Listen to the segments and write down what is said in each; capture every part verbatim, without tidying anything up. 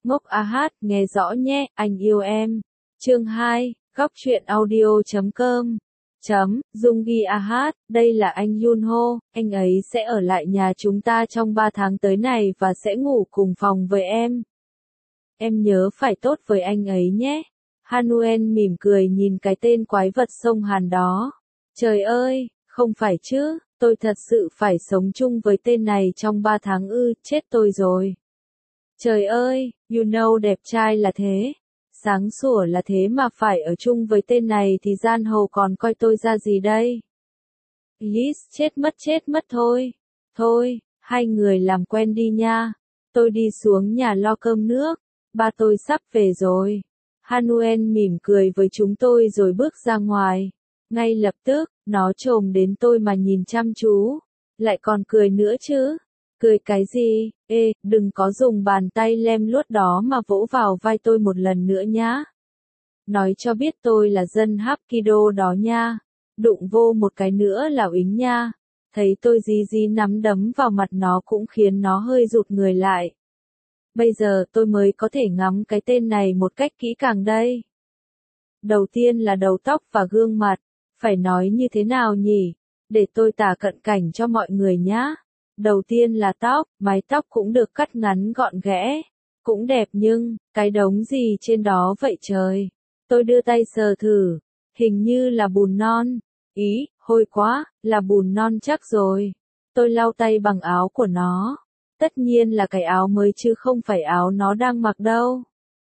Ngốc a hát, nghe rõ nhé, anh yêu em. Chương hai, góc truyện audio chấm com. Chấm, Junggi a hát, đây là anh Yunho, anh ấy sẽ ở lại nhà chúng ta trong ba tháng tới này và sẽ ngủ cùng phòng với em. Em nhớ phải tốt với anh ấy nhé. Hanuen mỉm cười nhìn cái tên quái vật sông Hàn đó. Trời ơi, không phải chứ, tôi thật sự phải sống chung với tên này trong ba tháng ư, chết tôi rồi. Trời ơi, you know đẹp trai là thế, sáng sủa là thế mà phải ở chung với tên này thì gian hồ còn coi tôi ra gì đây? Yes, chết mất chết mất thôi. Thôi, hai người làm quen đi nha. Tôi đi xuống nhà lo cơm nước, ba tôi sắp về rồi. Hanuen mỉm cười với chúng tôi rồi bước ra ngoài. Ngay lập tức, nó chồm đến tôi mà nhìn chăm chú. Lại còn cười nữa chứ. Cười cái gì? Ê, đừng có dùng bàn tay lem luốt đó mà vỗ vào vai tôi một lần nữa nhá. Nói cho biết tôi là dân Hapkido đó nha. Đụng vô một cái nữa là uýnh nha. Thấy tôi dí dí nắm đấm vào mặt nó cũng khiến nó hơi rụt người lại. Bây giờ tôi mới có thể ngắm cái tên này một cách kỹ càng đây. Đầu tiên là đầu tóc và gương mặt. Phải nói như thế nào nhỉ? Để tôi tả cận cảnh cho mọi người nhá. Đầu tiên là tóc, mái tóc cũng được cắt ngắn gọn ghẽ. Cũng đẹp nhưng, cái đống gì trên đó vậy trời? Tôi đưa tay sờ thử. Hình như là bùn non. Ý, hôi quá, là bùn non chắc rồi. Tôi lau tay bằng áo của nó. Tất nhiên là cái áo mới chứ không phải áo nó đang mặc đâu.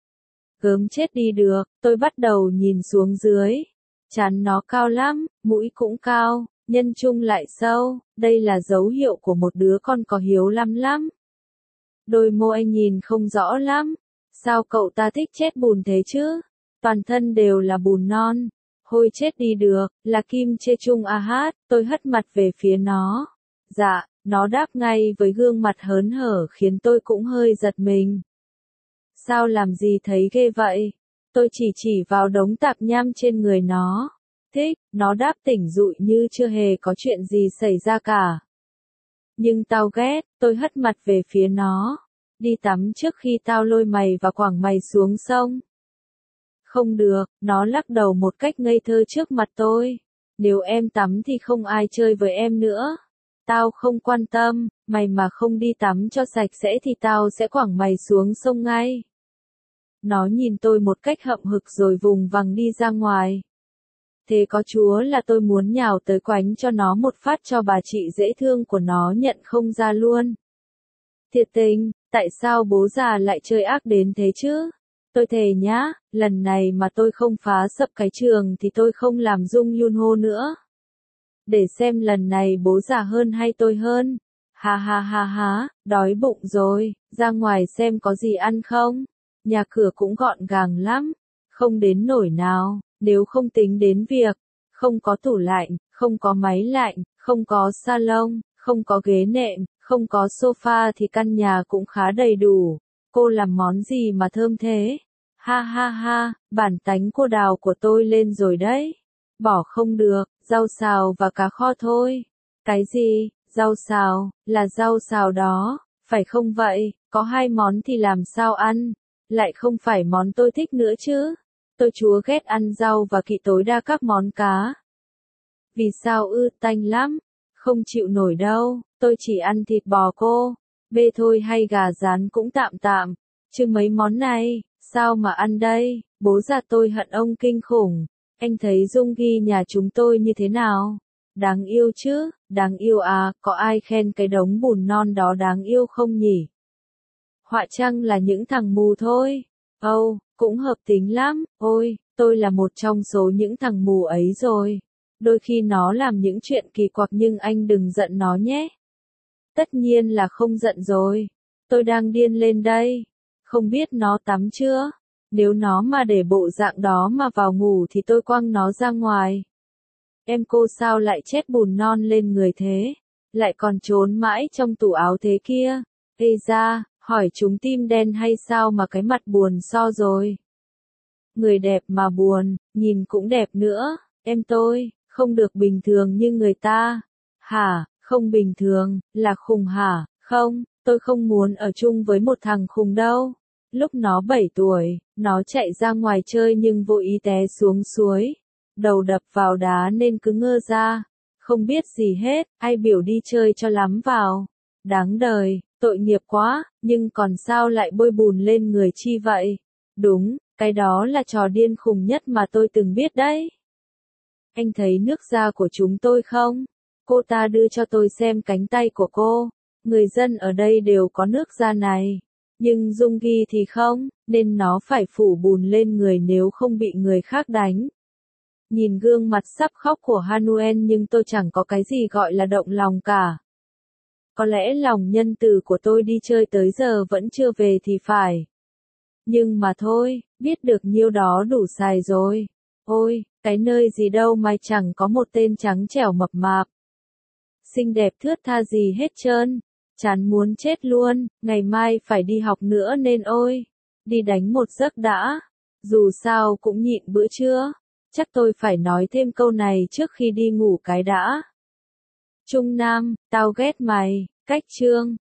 Gớm chết đi được, tôi bắt đầu nhìn xuống dưới. Trán nó cao lắm, mũi cũng cao, nhân trung lại sâu, đây là dấu hiệu của một đứa con có hiếu lắm lắm. Đôi môi anh nhìn không rõ lắm. Sao cậu ta thích chết bùn thế chứ? Toàn thân đều là bùn non. Hôi chết đi được, là Kim Chê Chung a hát, tôi hất mặt về phía nó. Dạ, nó đáp ngay với gương mặt hớn hở khiến tôi cũng hơi giật mình. Sao làm gì thấy ghê vậy? Tôi chỉ chỉ vào đống tạp nham trên người nó. Thích, nó đáp tỉnh dụi như chưa hề có chuyện gì xảy ra cả. Nhưng tao ghét, tôi hất mặt về phía nó. Đi tắm trước khi tao lôi mày và quẳng mày xuống sông. Không được, nó lắc đầu một cách ngây thơ trước mặt tôi. Nếu em tắm thì không ai chơi với em nữa. Tao không quan tâm, mày mà không đi tắm cho sạch sẽ thì tao sẽ quẳng mày xuống sông ngay. Nó nhìn tôi một cách hậm hực rồi vùng vằng đi ra ngoài. Thế có chúa là tôi muốn nhào tới quánh cho nó một phát cho bà chị dễ thương của nó nhận không ra luôn. Thiệt tình, tại sao bố già lại chơi ác đến thế chứ? Tôi thề nhá, lần này mà tôi không phá sập cái trường thì tôi không làm Jung Yunho nữa. Để xem lần này bố già hơn hay tôi hơn. Ha ha ha ha, đói bụng rồi, ra ngoài xem có gì ăn không. Nhà cửa cũng gọn gàng lắm, không đến nổi nào, nếu không tính đến việc, không có tủ lạnh, không có máy lạnh, không có salon, không có ghế nệm, không có sofa thì căn nhà cũng khá đầy đủ. Cô làm món gì mà thơm thế? Ha ha ha, bản tánh cô đào của tôi lên rồi đấy. Bỏ không được, rau xào và cá kho thôi. Cái gì? Rau xào, là rau xào đó, phải không vậy? Có hai món thì làm sao ăn? Lại không phải món tôi thích nữa chứ. Tôi chúa ghét ăn rau và kỵ tối đa các món cá. Vì sao ư? Tanh lắm. Không chịu nổi đâu, tôi chỉ ăn thịt bò cô. Bê thôi hay gà rán cũng tạm tạm. Chứ mấy món này, sao mà ăn đây? Bố già tôi hận ông kinh khủng. Anh thấy Junggi nhà chúng tôi như thế nào? Đáng yêu chứ, đáng yêu à, có ai khen cái đống bùn non đó đáng yêu không nhỉ? Họa chăng là những thằng mù thôi. Âu, oh, cũng hợp tính lắm. Ôi, tôi là một trong số những thằng mù ấy rồi. Đôi khi nó làm những chuyện kỳ quặc nhưng anh đừng giận nó nhé. Tất nhiên là không giận rồi. Tôi đang điên lên đây. Không biết nó tắm chưa? Nếu nó mà để bộ dạng đó mà vào ngủ thì tôi quăng nó ra ngoài. Em cô sao lại chết bùn non lên người thế? Lại còn trốn mãi trong tủ áo thế kia? Ê ra, hỏi chúng tim đen hay sao mà cái mặt buồn so rồi? Người đẹp mà buồn, nhìn cũng đẹp nữa. Em tôi, không được bình thường như người ta. Hả, không bình thường, là khùng hả? Không, tôi không muốn ở chung với một thằng khùng đâu. Lúc nó bảy tuổi, nó chạy ra ngoài chơi nhưng vô ý té xuống suối. Đầu đập vào đá nên cứ ngơ ra. Không biết gì hết, ai biểu đi chơi cho lắm vào. Đáng đời, tội nghiệp quá, nhưng còn sao lại bôi bùn lên người chi vậy? Đúng, cái đó là trò điên khùng nhất mà tôi từng biết đấy. Anh thấy nước da của chúng tôi không? Cô ta đưa cho tôi xem cánh tay của cô. Người dân ở đây đều có nước da này. Nhưng Dung-gi thì không, nên nó phải phủ bùn lên người nếu không bị người khác đánh. Nhìn gương mặt sắp khóc của Hanuen nhưng tôi chẳng có cái gì gọi là động lòng cả. Có lẽ lòng nhân từ của tôi đi chơi tới giờ vẫn chưa về thì phải. Nhưng mà thôi, biết được nhiêu đó đủ xài rồi. Ôi, cái nơi gì đâu mà chẳng có một tên trắng trẻo mập mạp. Xinh đẹp thướt tha gì hết trơn. Chán muốn chết luôn, ngày mai phải đi học nữa nên ôi. Đi đánh một giấc đã. Dù sao cũng nhịn bữa trưa. Chắc tôi phải nói thêm câu này trước khi đi ngủ cái đã. Trung Nam, tao ghét mày, cách chương.